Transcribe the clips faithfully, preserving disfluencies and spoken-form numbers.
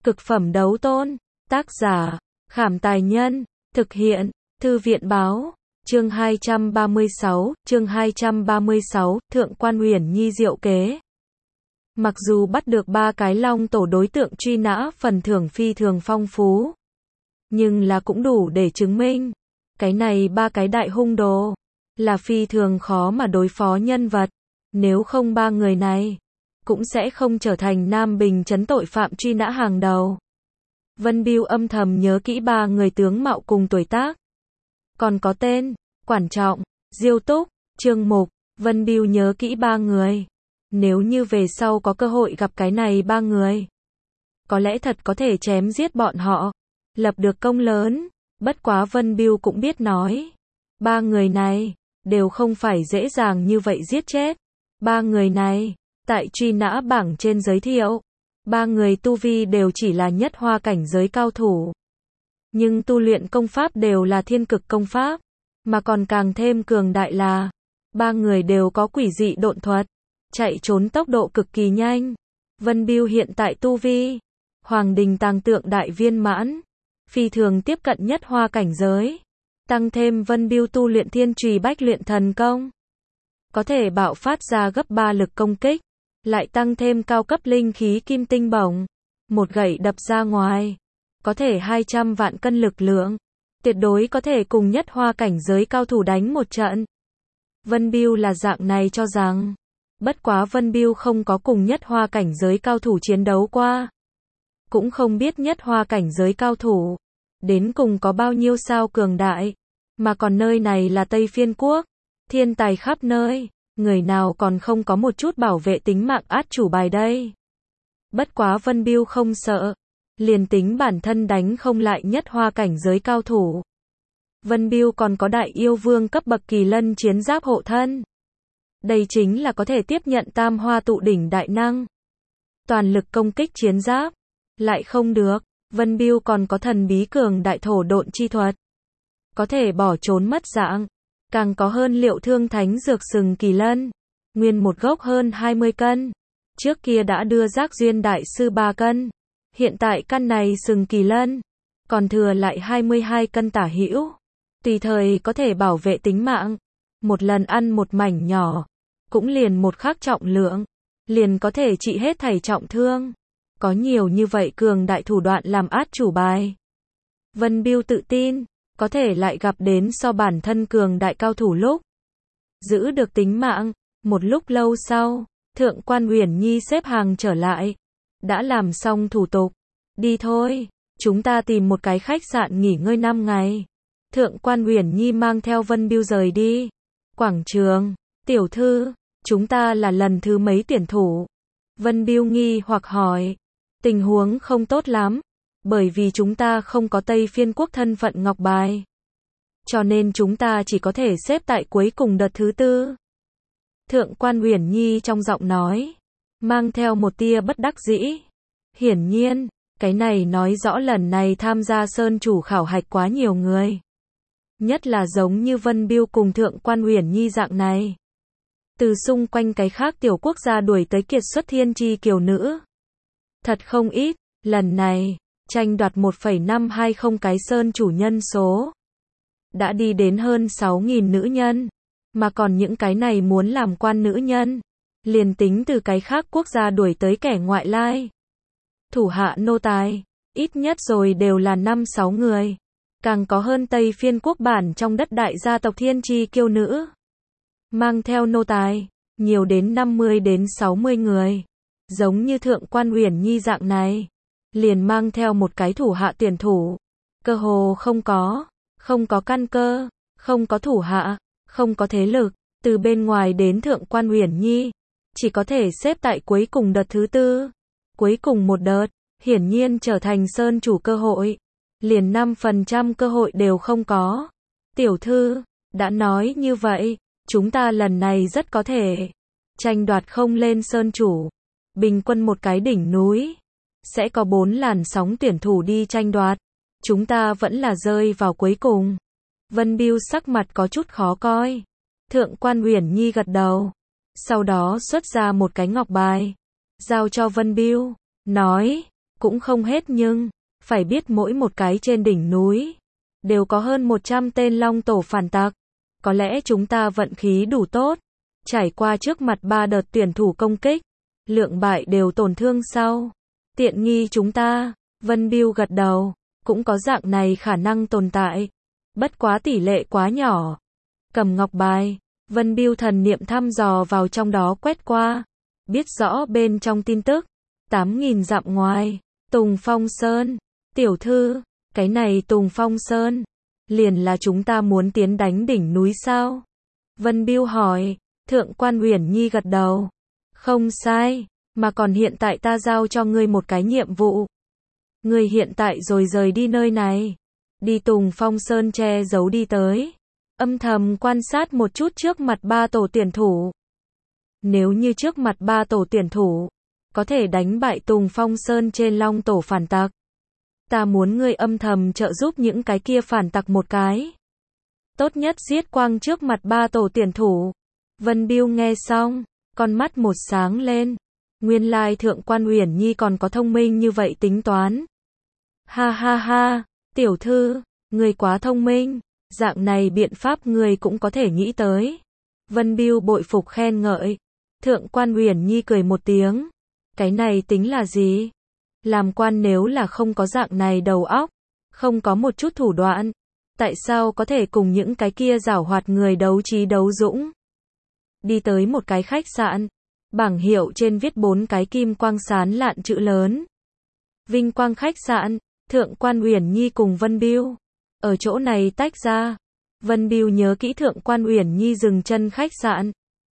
Cực phẩm đấu tôn. Tác giả, Khảm Tài Nhân. Thực hiện, Thư viện Báo. Chương hai trăm ba mươi sáu, chương hai trăm ba mươi sáu, Thượng quan Uyển Nhi diệu kế. Mặc dù bắt được ba cái long tổ đối tượng truy nã phần thưởng phi thường phong phú, nhưng là cũng đủ để chứng minh, cái này ba cái đại hung đồ, là phi thường khó mà đối phó nhân vật, nếu không ba người này, cũng sẽ không trở thành Nam Bình trấn tội phạm truy nã hàng đầu. Vân Bưu âm thầm nhớ kỹ ba người tướng mạo cùng tuổi tác. Còn có tên, Quản Trọng, Diêu Túc, Trương Mục, Vân Bưu nhớ kỹ ba người. Nếu như về sau có cơ hội gặp cái này ba người, có lẽ thật có thể chém giết bọn họ, lập được công lớn. Bất quá Vân Bưu cũng biết nói, ba người này, đều không phải dễ dàng như vậy giết chết. Ba người này, tại truy nã bảng trên giới thiệu, ba người tu vi đều chỉ là nhất hoa cảnh giới cao thủ. Nhưng tu luyện công pháp đều là thiên cực công pháp, mà còn càng thêm cường đại là, ba người đều có quỷ dị độn thuật, chạy trốn tốc độ cực kỳ nhanh. Vân Bưu hiện tại tu vi, Hoàng Đình Tàng Tượng đại viên mãn, phi thường tiếp cận nhất hoa cảnh giới. Tăng thêm Vân Bưu tu luyện Thiên Trùy Bách Luyện Thần Công, có thể bạo phát ra gấp ba lực công kích, lại tăng thêm cao cấp linh khí kim tinh bổng, một gậy đập ra ngoài, có thể hai trăm vạn cân lực lượng, tuyệt đối có thể cùng nhất hoa cảnh giới cao thủ đánh một trận. Vân Bưu là dạng này cho rằng, bất quá Vân Bưu không có cùng nhất hoa cảnh giới cao thủ chiến đấu qua, cũng không biết nhất hoa cảnh giới cao thủ đến cùng có bao nhiêu sao cường đại, mà còn nơi này là Tây Phiên Quốc, thiên tài khắp nơi, người nào còn không có một chút bảo vệ tính mạng át chủ bài đây. Bất quá Vân Bưu không sợ, liền tính bản thân đánh không lại nhất hoa cảnh giới cao thủ, Vân Bưu còn có đại yêu vương cấp bậc kỳ lân chiến giáp hộ thân. Đây chính là có thể tiếp nhận tam hoa tụ đỉnh đại năng, toàn lực công kích chiến giáp. Lại không được, Vân Bưu còn có thần bí cường đại thổ độn chi thuật, có thể bỏ trốn mất dạng, càng có hơn liệu thương thánh dược sừng kỳ lân, nguyên một gốc hơn hai mươi cân, trước kia đã đưa Giác Duyên đại sư ba cân, hiện tại căn này sừng kỳ lân, còn thừa lại hai mươi hai cân tả hữu, tùy thời có thể bảo vệ tính mạng, một lần ăn một mảnh nhỏ, cũng liền một khắc trọng lượng, liền có thể trị hết thảy trọng thương. Có nhiều như vậy cường đại thủ đoạn làm át chủ bài, Vân Bưu tự tin, có thể lại gặp đến so bản thân cường đại cao thủ lúc, giữ được tính mạng. Một lúc lâu sau, Thượng quan Uyển Nhi xếp hàng trở lại, đã làm xong thủ tục, đi thôi, chúng ta tìm một cái khách sạn nghỉ ngơi năm ngày. Thượng quan Uyển Nhi mang theo Vân Bưu rời đi. Quảng trường, tiểu thư, chúng ta là lần thứ mấy tuyển thủ? Vân Bưu nghi hoặc hỏi. Tình huống không tốt lắm, bởi vì chúng ta không có Tây Phiên Quốc thân phận ngọc bài, cho nên chúng ta chỉ có thể xếp tại cuối cùng đợt thứ tư. Thượng quan Uyển Nhi trong giọng nói, mang theo một tia bất đắc dĩ. Hiển nhiên, cái này nói rõ lần này tham gia sơn chủ khảo hạch quá nhiều người. Nhất là giống như Vân Bưu cùng Thượng quan Uyển Nhi dạng này. Từ xung quanh cái khác tiểu quốc gia đuổi tới kiệt xuất thiên chi kiều nữ. Thật không ít, lần này, tranh đoạt một phẩy năm hai không cái sơn chủ nhân số. Đã đi đến hơn sáu nghìn nữ nhân, mà còn những cái này muốn làm quan nữ nhân, liền tính từ cái khác quốc gia đuổi tới kẻ ngoại lai. Thủ hạ nô tài, ít nhất rồi đều là năm sáu người, càng có hơn Tây Phiên Quốc bản trong đất đại gia tộc thiên chi kiêu nữ. Mang theo nô tài, nhiều đến năm mươi đến sáu mươi người. Giống như Thượng quan Uyển Nhi dạng này, liền mang theo một cái thủ hạ tuyển thủ, cơ hồ không có, không có căn cơ, không có thủ hạ, không có thế lực, từ bên ngoài đến Thượng quan Uyển Nhi, chỉ có thể xếp tại cuối cùng đợt thứ tư, cuối cùng một đợt, hiển nhiên trở thành sơn chủ cơ hội, liền năm phần trăm cơ hội đều không có. Tiểu thư, đã nói như vậy, chúng ta lần này rất có thể tranh đoạt không lên sơn chủ. Bình quân một cái đỉnh núi, sẽ có bốn làn sóng tuyển thủ đi tranh đoạt. Chúng ta vẫn là rơi vào cuối cùng. Vân Bưu sắc mặt có chút khó coi. Thượng quan Uyển Nhi gật đầu. Sau đó xuất ra một cái ngọc bài, giao cho Vân Bưu, nói, cũng không hết nhưng, phải biết mỗi một cái trên đỉnh núi, đều có hơn một trăm tên long tổ phản tặc. Có lẽ chúng ta vận khí đủ tốt, trải qua trước mặt ba đợt tuyển thủ công kích, lượng bại đều tổn thương sau. Tiện nghi chúng ta, Vân Biêu gật đầu, cũng có dạng này khả năng tồn tại. Bất quá tỷ lệ quá nhỏ. Cầm ngọc bài, Vân Biêu thần niệm thăm dò vào trong đó quét qua. Biết rõ bên trong tin tức, tám nghìn dặm ngoài, Tùng Phong Sơn, tiểu thư, cái này Tùng Phong Sơn, liền là chúng ta muốn tiến đánh đỉnh núi sao? Vân Biêu hỏi, Thượng quan Uyển Nhi gật đầu. Không sai, mà còn hiện tại ta giao cho ngươi một cái nhiệm vụ. Ngươi hiện tại rồi rời đi nơi này, đi Tùng Phong Sơn che giấu đi tới, âm thầm quan sát một chút trước mặt ba tổ tuyển thủ. Nếu như trước mặt ba tổ tuyển thủ, có thể đánh bại Tùng Phong Sơn trên long tổ phản tặc, ta muốn ngươi âm thầm trợ giúp những cái kia phản tặc một cái. Tốt nhất giết quang trước mặt ba tổ tuyển thủ. Vân Biêu nghe xong, con mắt một sáng lên. Nguyên lai Thượng quan Uyển Nhi còn có thông minh như vậy tính toán. Ha ha ha, tiểu thư, ngươi quá thông minh, dạng này biện pháp ngươi cũng có thể nghĩ tới. Vân Biêu bội phục khen ngợi. Thượng quan Uyển Nhi cười một tiếng. Cái này tính là gì? Làm quan nếu là không có dạng này đầu óc, không có một chút thủ đoạn, tại sao có thể cùng những cái kia giảo hoạt người đấu trí đấu dũng? Đi tới một cái khách sạn, bảng hiệu trên viết bốn cái kim quang sán lạn chữ lớn. Vinh Quang khách sạn, Thượng quan Uyển Nhi cùng Vân Biêu ở chỗ này tách ra. Vân Biêu nhớ kỹ Thượng quan Uyển Nhi dừng chân khách sạn.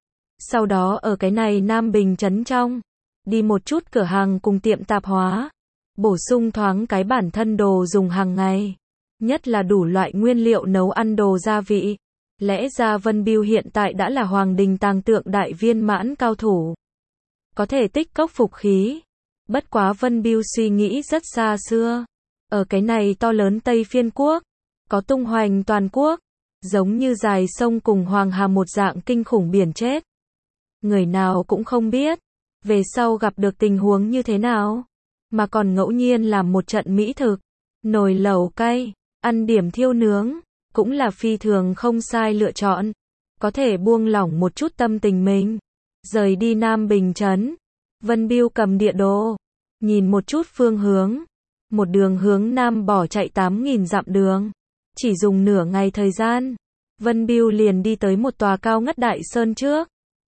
Sau đó ở cái này Nam Bình trấn trong, đi một chút cửa hàng cùng tiệm tạp hóa, bổ sung thoáng cái bản thân đồ dùng hàng ngày, nhất là đủ loại nguyên liệu nấu ăn đồ gia vị. Lẽ ra Vân Biêu hiện tại đã là Hoàng Đình Tàng Tượng đại viên mãn cao thủ, có thể tích cốc phục khí. Bất quá Vân Biêu suy nghĩ rất xa xưa, ở cái này to lớn Tây Phiên quốc, có tung hoành toàn quốc, giống như dài sông cùng Hoàng Hà một dạng kinh khủng biển chết. Người nào cũng không biết, về sau gặp được tình huống như thế nào, mà còn ngẫu nhiên làm một trận mỹ thực, nồi lẩu cay, ăn điểm thiêu nướng, cũng là phi thường không sai lựa chọn, có thể buông lỏng một chút tâm tình mình. Rời đi Nam Bình trấn, Vân Biêu cầm địa đồ, nhìn một chút phương hướng, một đường hướng Nam bỏ chạy tám nghìn dặm đường, chỉ dùng nửa ngày thời gian, Vân Biêu liền đi tới một tòa cao ngất đại sơn trước.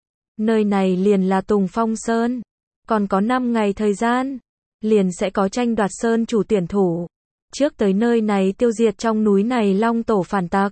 Nơi này liền là Tùng Phong Sơn, còn có năm ngày thời gian, liền sẽ có tranh đoạt sơn chủ tuyển thủ. Trước tới nơi này tiêu diệt trong núi này long tổ phản tặc.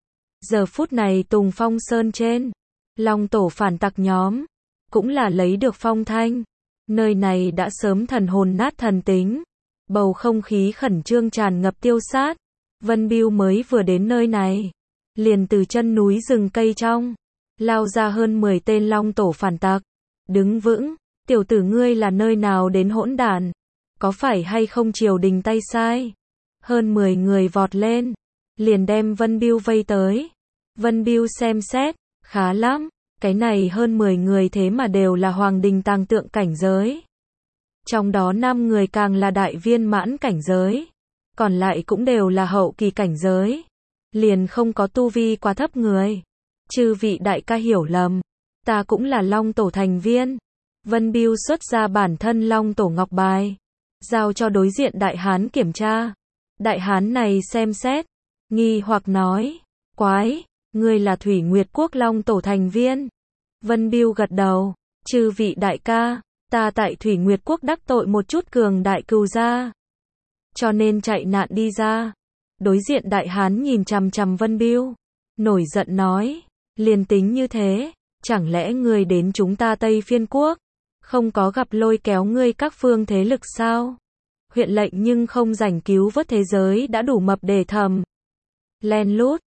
Giờ phút này Tùng Phong Sơn trên, long tổ phản tặc nhóm, cũng là lấy được phong thanh. Nơi này đã sớm thần hồn nát thần tính, bầu không khí khẩn trương tràn ngập tiêu sát. Vân Biêu mới vừa đến nơi này, liền từ chân núi rừng cây trong, lao ra hơn mười tên long tổ phản tặc. Đứng vững, tiểu tử ngươi là nơi nào đến hỗn đản? Có phải hay không triều đình tay sai? Hơn mười người vọt lên, liền đem Vân Biêu vây tới. Vân Biêu xem xét, khá lắm, cái này hơn mười người thế mà đều là Hoàng Đình Tàng Tượng cảnh giới. Trong đó năm người càng là đại viên mãn cảnh giới, còn lại cũng đều là hậu kỳ cảnh giới. Liền không có tu vi quá thấp người. Chư vị đại ca hiểu lầm, ta cũng là long tổ thành viên. Vân Biêu xuất ra bản thân long tổ ngọc bài, giao cho đối diện đại hán kiểm tra. Đại hán này xem xét, nghi hoặc nói, quái, ngươi là Thủy Nguyệt Quốc long tổ thành viên. Vân Biêu gật đầu, chư vị đại ca, ta tại Thủy Nguyệt Quốc đắc tội một chút cường đại cừu gia, cho nên chạy nạn đi ra. Đối diện đại hán nhìn chằm chằm Vân Biêu, nổi giận nói, liền tính như thế, chẳng lẽ ngươi đến chúng ta Tây Phiên Quốc, không có gặp lôi kéo ngươi các phương thế lực sao? Huyện lệnh nhưng không rảnh cứu vớt thế giới đã đủ mập để thầm. Len lút,